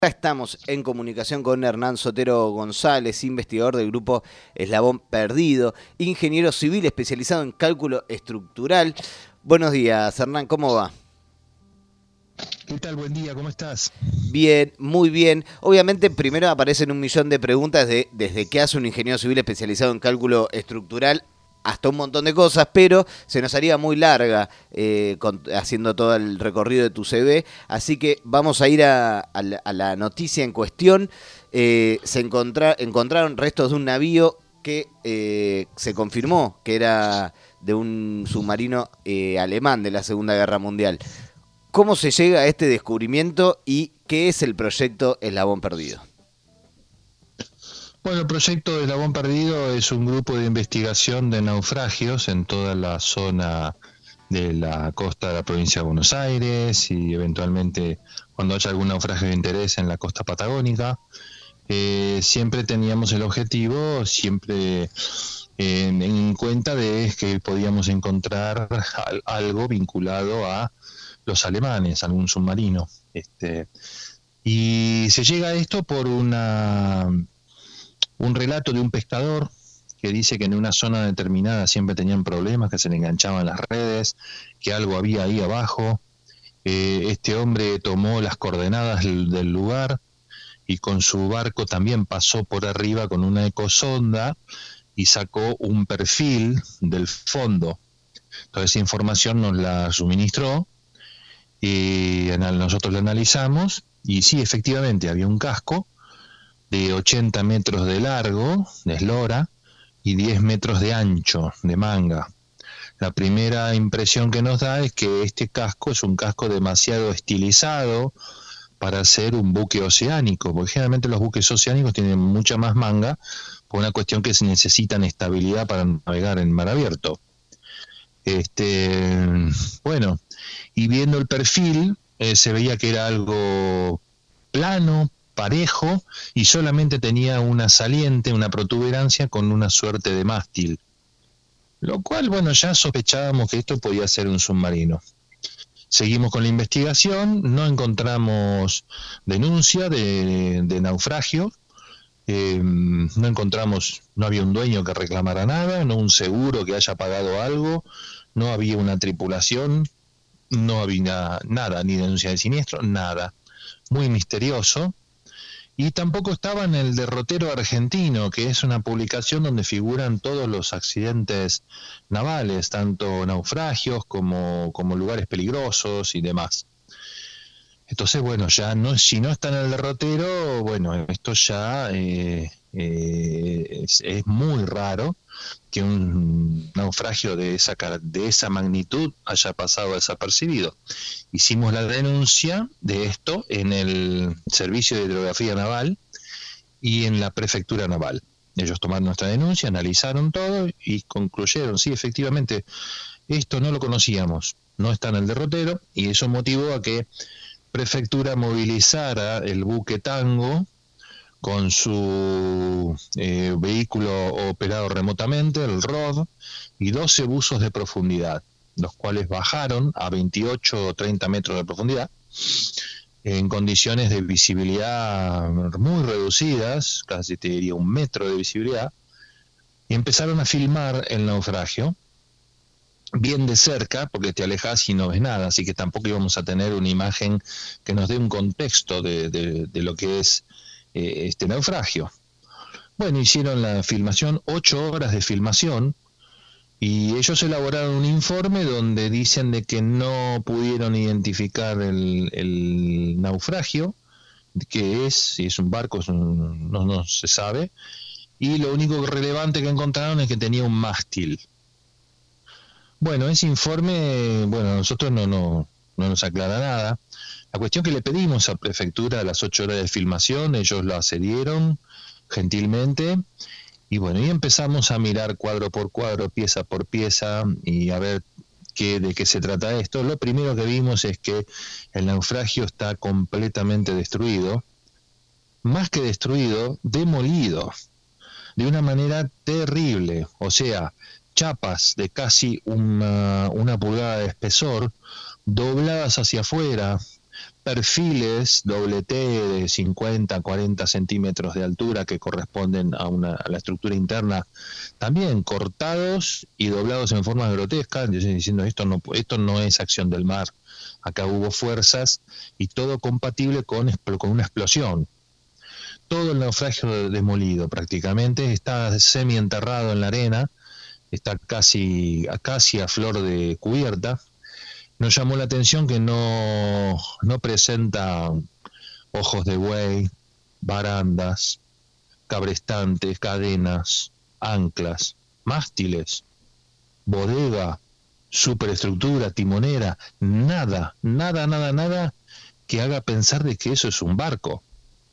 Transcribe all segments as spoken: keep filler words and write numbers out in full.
Estamos en comunicación con Hernán Sotero González, investigador del grupo Eslabón Perdido, ingeniero civil especializado en cálculo estructural. Buenos días, Hernán, ¿cómo va? ¿Qué tal? Buen día, ¿cómo estás? Bien, muy bien. Obviamente primero aparecen un millón de preguntas de desde qué hace un ingeniero civil especializado en cálculo estructural hasta un montón de cosas, pero se nos haría muy larga eh, con, haciendo todo el recorrido de tu C V, así que vamos a ir a, a, la, a la noticia en cuestión. Eh, se encontra, encontraron restos de un navío que eh, se confirmó que era de un submarino eh, alemán de la Segunda Guerra Mundial. ¿Cómo se llega a este descubrimiento y qué es el proyecto Eslabón Perdido? Bueno, el proyecto de Eslabón Perdido es un grupo de investigación de naufragios en toda la zona de la costa de la provincia de Buenos Aires y eventualmente cuando haya algún naufragio de interés en la costa patagónica. Eh, siempre teníamos el objetivo, siempre eh, en cuenta de que podíamos encontrar al, algo vinculado a los alemanes, algún submarino. Este, y se llega a esto por una... un relato de un pescador que dice que en una zona determinada siempre tenían problemas, que se le enganchaban las redes, que algo había ahí abajo. Eh, este hombre tomó las coordenadas del, del lugar y con su barco también pasó por arriba con una ecosonda y sacó un perfil del fondo. Toda esa información nos la suministró y nosotros la analizamos y sí, efectivamente había un casco de ochenta metros de largo, de eslora, y diez metros de ancho, de manga. La primera impresión que nos da es que este casco es un casco demasiado estilizado para ser un buque oceánico, porque generalmente los buques oceánicos tienen mucha más manga, por una cuestión que se necesitan estabilidad para navegar en mar abierto. Este, bueno, y viendo el perfil, eh, se veía que era algo plano, parejo, y solamente tenía una saliente, una protuberancia con una suerte de mástil. Lo cual, bueno, ya sospechábamos que esto podía ser un submarino. Seguimos con la investigación, no encontramos denuncia de, de naufragio, eh, no encontramos, no había un dueño que reclamara nada, no un seguro que haya pagado algo, no había una tripulación, no había nada, ni denuncia de siniestro, nada. Muy misterioso. Y tampoco estaba en el Derrotero Argentino, que es una publicación donde figuran todos los accidentes navales, tanto naufragios como, como lugares peligrosos y demás. Entonces, bueno, ya no, si no está en el derrotero, bueno, esto ya eh, eh, es, es muy raro que un naufragio de esa, de esa magnitud haya pasado desapercibido. Hicimos la denuncia de esto en el Servicio de Hidrografía Naval y en la Prefectura Naval. Ellos tomaron nuestra denuncia, analizaron todo y concluyeron, sí, efectivamente, esto no lo conocíamos, no está en el derrotero, y eso motivó a que Prefectura movilizara el buque Tango con su eh, vehículo operado remotamente, el R O D, y doce buzos de profundidad, los cuales bajaron a veintiocho o treinta metros de profundidad, en condiciones de visibilidad muy reducidas, casi te diría un metro de visibilidad, y empezaron a filmar el naufragio, bien de cerca, porque te alejas y no ves nada, así que tampoco íbamos a tener una imagen que nos dé un contexto de, de, de lo que es eh, este naufragio. Bueno, hicieron la filmación, ocho horas de filmación, y ellos elaboraron un informe donde dicen de que no pudieron identificar el, el naufragio, qué es, si es un barco, es un, no, no se sabe, y lo único relevante que encontraron es que tenía un mástil. Bueno, ese informe, bueno, a nosotros no, no, no nos aclara nada. La cuestión que le pedimos a Prefectura a las ocho horas de filmación, ellos lo accedieron gentilmente, y bueno, y empezamos a mirar cuadro por cuadro, pieza por pieza, y a ver qué, de qué se trata esto. Lo primero que vimos es que el naufragio está completamente destruido, más que destruido, demolido, de una manera terrible, o sea, chapas de casi una, una pulgada de espesor, dobladas hacia afuera, perfiles doble T de cincuenta, cuarenta centímetros de altura que corresponden a, una, a la estructura interna, también cortados y doblados en forma grotesca, diciendo esto no, esto no es acción del mar, acá hubo fuerzas, y todo compatible con, con una explosión. Todo el naufragio demolido prácticamente, está semi enterrado en la arena, está casi, casi a flor de cubierta. Nos llamó la atención que no, no presenta ojos de buey, barandas, cabrestantes, cadenas, anclas, mástiles, bodega, superestructura, timonera, nada, nada, nada, nada que haga pensar de que eso es un barco.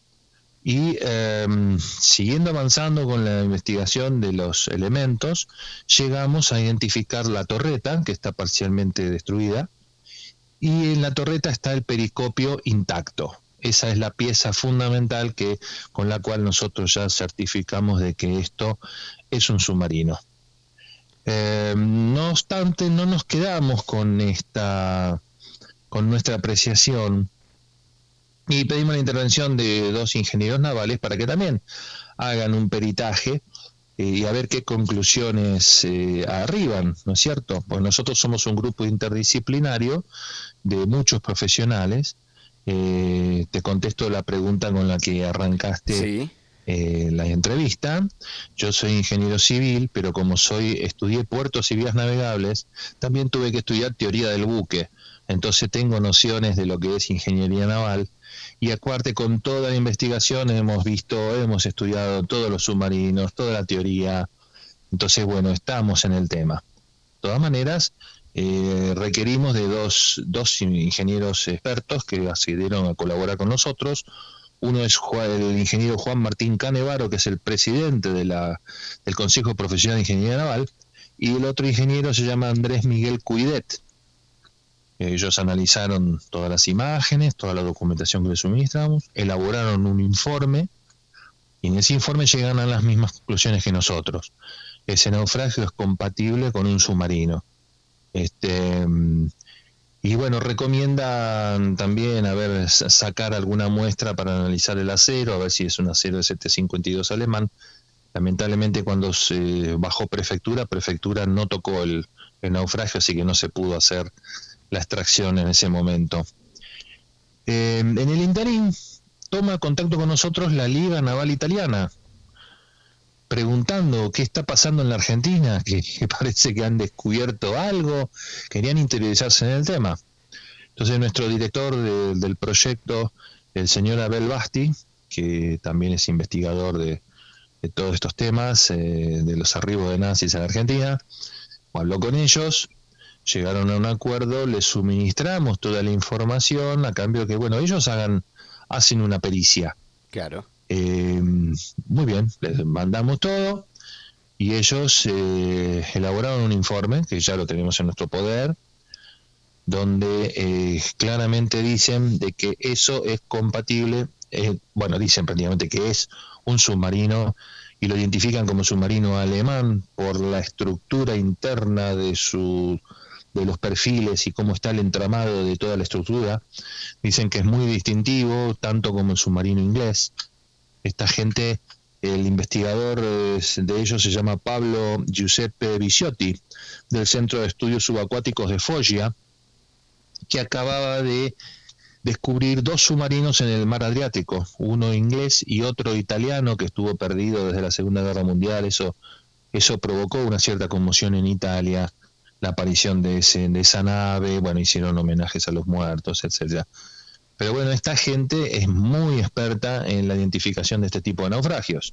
Y eh, siguiendo avanzando con la investigación de los elementos, llegamos a identificar la torreta, que está parcialmente destruida, y en la torreta está el periscopio intacto. Esa es la pieza fundamental que, con la cual nosotros ya certificamos de que esto es un submarino. Eh, no obstante, no nos quedamos con esta, con nuestra apreciación, y pedimos la intervención de dos ingenieros navales para que también hagan un peritaje eh, y a ver qué conclusiones eh, arriban, ¿no es cierto? Pues nosotros somos un grupo interdisciplinario de muchos profesionales. Eh, te contesto la pregunta con la que arrancaste sí. eh, la entrevista. Yo soy ingeniero civil, pero como soy estudié puertos y vías navegables, también tuve que estudiar teoría del buque. Entonces tengo nociones de lo que es ingeniería naval. Y aparte, con toda la investigación hemos visto, hemos estudiado todos los submarinos, toda la teoría. Entonces, bueno, estamos en el tema. De todas maneras, eh, requerimos de dos, dos ingenieros expertos que accedieron a colaborar con nosotros. Uno es Juan, el ingeniero Juan Martín Canevaro, que es el presidente de la, del Consejo Profesional de Ingeniería Naval, y el otro ingeniero se llama Andrés Miguel Cuidet. Ellos analizaron todas las imágenes, toda la documentación que les suministramos, elaboraron un informe, y en ese informe llegan a las mismas conclusiones que nosotros. Ese naufragio es compatible con un submarino. Este, y bueno, recomiendan también a ver, sacar alguna muestra para analizar el acero, a ver si es un acero de setecientos cincuenta y dos alemán. Lamentablemente, cuando se bajó prefectura, prefectura no tocó el, el naufragio, así que no se pudo hacer la extracción en ese momento. Eh, en el interín toma contacto con nosotros la Liga Naval Italiana, preguntando qué está pasando en la Argentina, que, que parece que han descubierto algo, querían interiorizarse en el tema. Entonces nuestro director de, del proyecto, el señor Abel Basti, que también es investigador de, de todos estos temas, eh, de los arribos de nazis a la Argentina, habló con ellos. Llegaron a un acuerdo, les suministramos toda la información a cambio de que, bueno, ellos hagan, hacen una pericia. Claro. Eh, muy bien, les mandamos todo y ellos eh, elaboraron un informe, que ya lo tenemos en nuestro poder, donde eh, claramente dicen de que eso es compatible, eh, bueno, dicen prácticamente que es un submarino y lo identifican como submarino alemán por la estructura interna de su... de los perfiles y cómo está el entramado de toda la estructura. Dicen que es muy distintivo, tanto como el submarino inglés. Esta gente, el investigador de ellos se llama Pablo Giuseppe Viciotti, del Centro de Estudios Subacuáticos de Foggia, que acababa de descubrir dos submarinos en el mar Adriático, uno inglés y otro italiano que estuvo perdido desde la Segunda Guerra Mundial. Eso, eso provocó una cierta conmoción en Italia, la aparición de, ese, de esa nave, bueno, hicieron homenajes a los muertos, etcétera. Pero bueno, esta gente es muy experta en la identificación de este tipo de naufragios.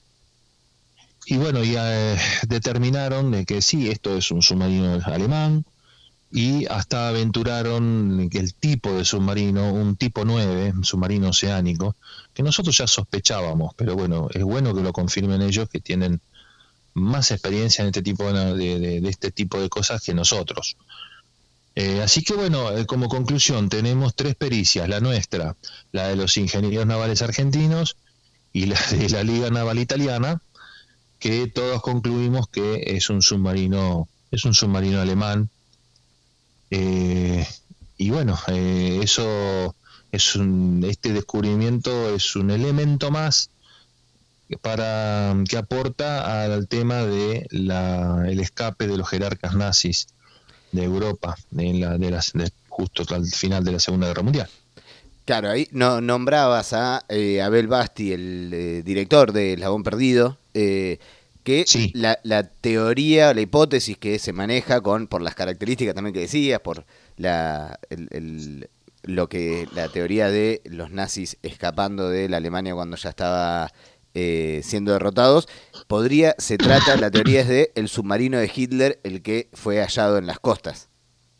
Y bueno, ya eh, determinaron de que sí, esto es un submarino alemán, y hasta aventuraron que el tipo de submarino, un tipo nueve, un submarino oceánico, que nosotros ya sospechábamos, pero bueno, es bueno que lo confirmen ellos, que tienen más experiencia en este tipo de, de, de este tipo de cosas que nosotros. Eh, así que bueno, eh, como conclusión tenemos tres pericias, la nuestra, la de los ingenieros navales argentinos y la de la Liga Naval Italiana, que todos concluimos que es un submarino, es un submarino alemán. Eh, y bueno, eh, eso es un, este descubrimiento es un elemento más para que aporta al tema de la, el escape de los jerarcas nazis de Europa en la, de las, de, justo al final de la Segunda Guerra Mundial. Claro, ahí no, nombrabas a eh, Abel Basti, el eh, director de Eslabón Perdido, eh, que sí. la, la teoría, la hipótesis que se maneja con por las características también que decías, por la el, el, lo que la teoría de los nazis escapando de la Alemania cuando ya estaba eh, siendo derrotados, podría, se trata, la teoría es de el submarino de Hitler, el que fue hallado en las costas.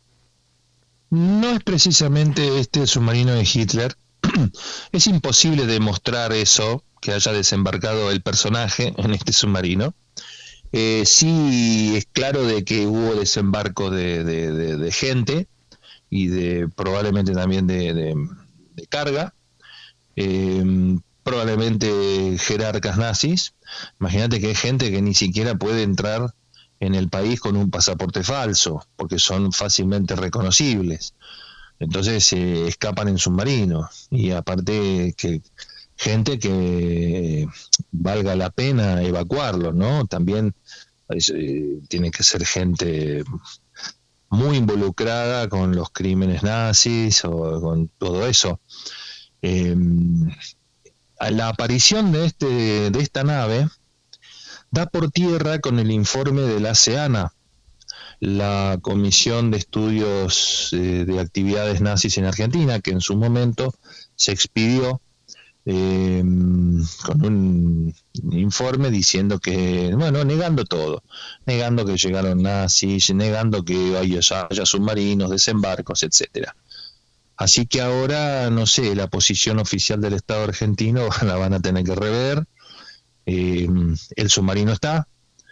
No es precisamente este submarino de Hitler. Es imposible demostrar eso, que haya desembarcado el personaje en este submarino. Eh, sí es claro de que hubo desembarco de, de, de, de gente y de probablemente también de, de, de carga. Eh, probablemente jerarcas nazis. Imagínate que hay gente que ni siquiera puede entrar en el país con un pasaporte falso, porque son fácilmente reconocibles. Entonces eh, escapan en submarino, y aparte que gente que eh, valga la pena evacuarlos, ¿no? También eh, tiene que ser gente muy involucrada con los crímenes nazis o con todo eso. Eh, la aparición de este de esta nave da por tierra con el informe de la SEANA, la Comisión de Estudios eh, de Actividades Nazis en Argentina, que en su momento se expidió eh, con un informe diciendo que, bueno, negando todo, negando que llegaron nazis, negando que haya, haya submarinos, desembarcos, etcétera. Así que ahora, no sé, la posición oficial del Estado argentino la van a tener que rever. Eh, el submarino está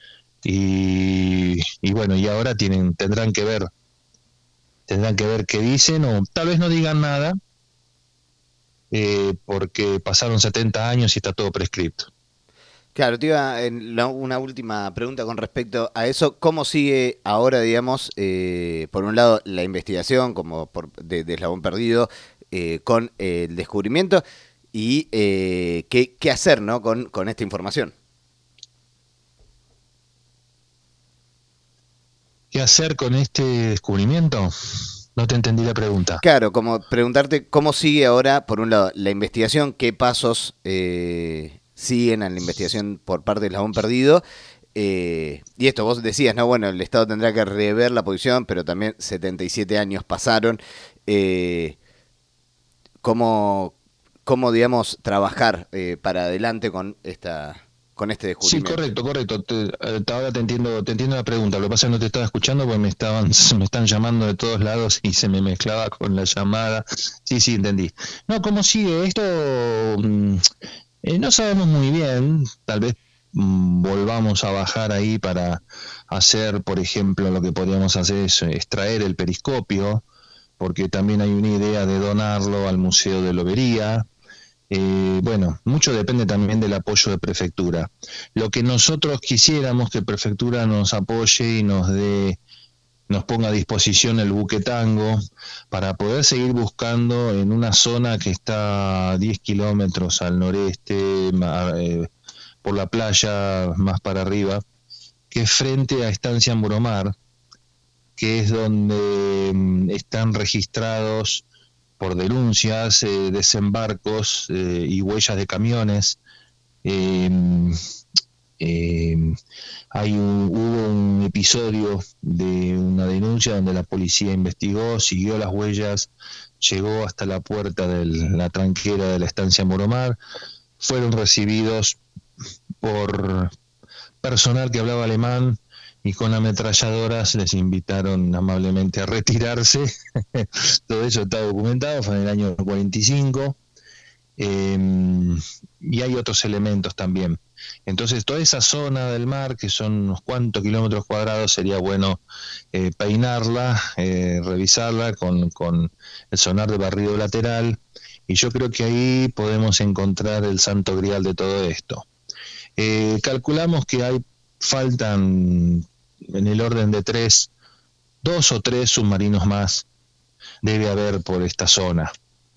y, y bueno, y ahora tienen tendrán que ver tendrán que ver qué dicen, o tal vez no digan nada eh, porque pasaron setenta años y está todo prescripto. Claro, te iba en la, una última pregunta con respecto a eso. ¿Cómo sigue ahora, digamos, eh, por un lado, la investigación como por, de, de Eslabón Perdido eh, con eh, el descubrimiento y eh, qué, qué hacer, ¿no? con, con esta información? ¿Qué hacer con este descubrimiento? No te entendí la pregunta. Claro, como preguntarte cómo sigue ahora, por un lado, la investigación, qué pasos eh, siguen en la investigación por parte del Eslabón Perdido. Eh, y esto, vos decías, ¿no? Bueno, el Estado tendrá que rever la posición, pero también setenta y siete años pasaron. Eh, ¿cómo, ¿Cómo, digamos, trabajar eh, para adelante con esta... con este descubrimiento? Sí, correcto, correcto. Te, ahora te entiendo, te entiendo la pregunta. Lo que pasa es que no te estaba escuchando porque me estaban, me están llamando de todos lados y se me mezclaba con la llamada. Sí, sí, entendí. No, ¿cómo sigue esto? Eh, no sabemos muy bien. Tal vez mmm, volvamos a bajar ahí para hacer, por ejemplo, lo que podríamos hacer es extraer el periscopio, porque también hay una idea de donarlo al Museo de Lobería. Eh, bueno, mucho depende también del apoyo de Prefectura. Lo que nosotros quisiéramos que Prefectura nos apoye y nos dé, nos ponga a disposición el buque Tango para poder seguir buscando en una zona que está a diez kilómetros al noreste, eh, por la playa más para arriba, que es frente a Estancia Muromar, que es donde mm, están registrados por denuncias, eh, desembarcos eh, y huellas de camiones. Eh, eh, hay un, hubo un episodio de una denuncia donde la policía investigó, siguió las huellas, llegó hasta la puerta de la tranquera de la estancia Muromar, fueron recibidos por personal que hablaba alemán y con ametralladoras les invitaron amablemente a retirarse. Todo eso está documentado, fue en el año cuarenta y cinco, eh, y hay otros elementos también. Entonces toda esa zona del mar, que son unos cuantos kilómetros cuadrados, sería bueno eh, peinarla, eh, revisarla con, con el sonar de barrido lateral, y yo creo que ahí podemos encontrar el santo grial de todo esto. Eh, calculamos que hay faltan en el orden de tres, dos o tres submarinos más debe haber por esta zona.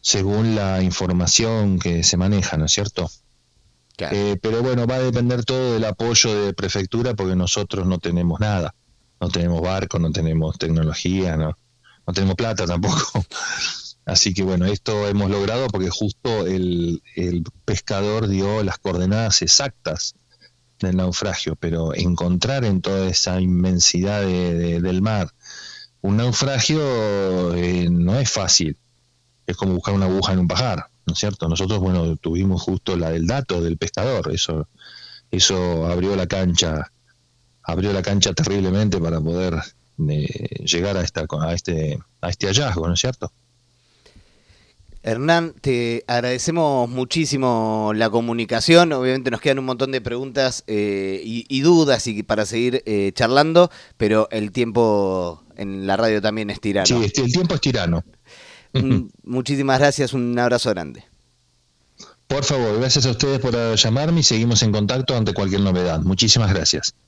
según la información que se maneja, ¿no es cierto? Claro. Eh, pero bueno, va a depender todo del apoyo de prefectura, porque nosotros no tenemos nada, no tenemos barco, no tenemos tecnología, no, no tenemos plata tampoco. Así que bueno, esto hemos logrado porque justo el, el pescador dio las coordenadas exactas del naufragio, pero encontrar en toda esa inmensidad de, de, del mar un naufragio eh, no es fácil, es como buscar una aguja en un pajar, ¿no es cierto? Nosotros, bueno, tuvimos justo la del dato del pescador, eso eso abrió la cancha, abrió la cancha terriblemente para poder eh, llegar a esta a este a este hallazgo, ¿no es cierto? Hernán, te agradecemos muchísimo la comunicación. Obviamente nos quedan un montón de preguntas eh, y, y dudas y para seguir eh, charlando, pero el tiempo en la radio también es tirano. Sí, el tiempo es tirano. Muchísimas gracias, un abrazo grande. Por favor, gracias a ustedes por llamarme y seguimos en contacto ante cualquier novedad. Muchísimas gracias.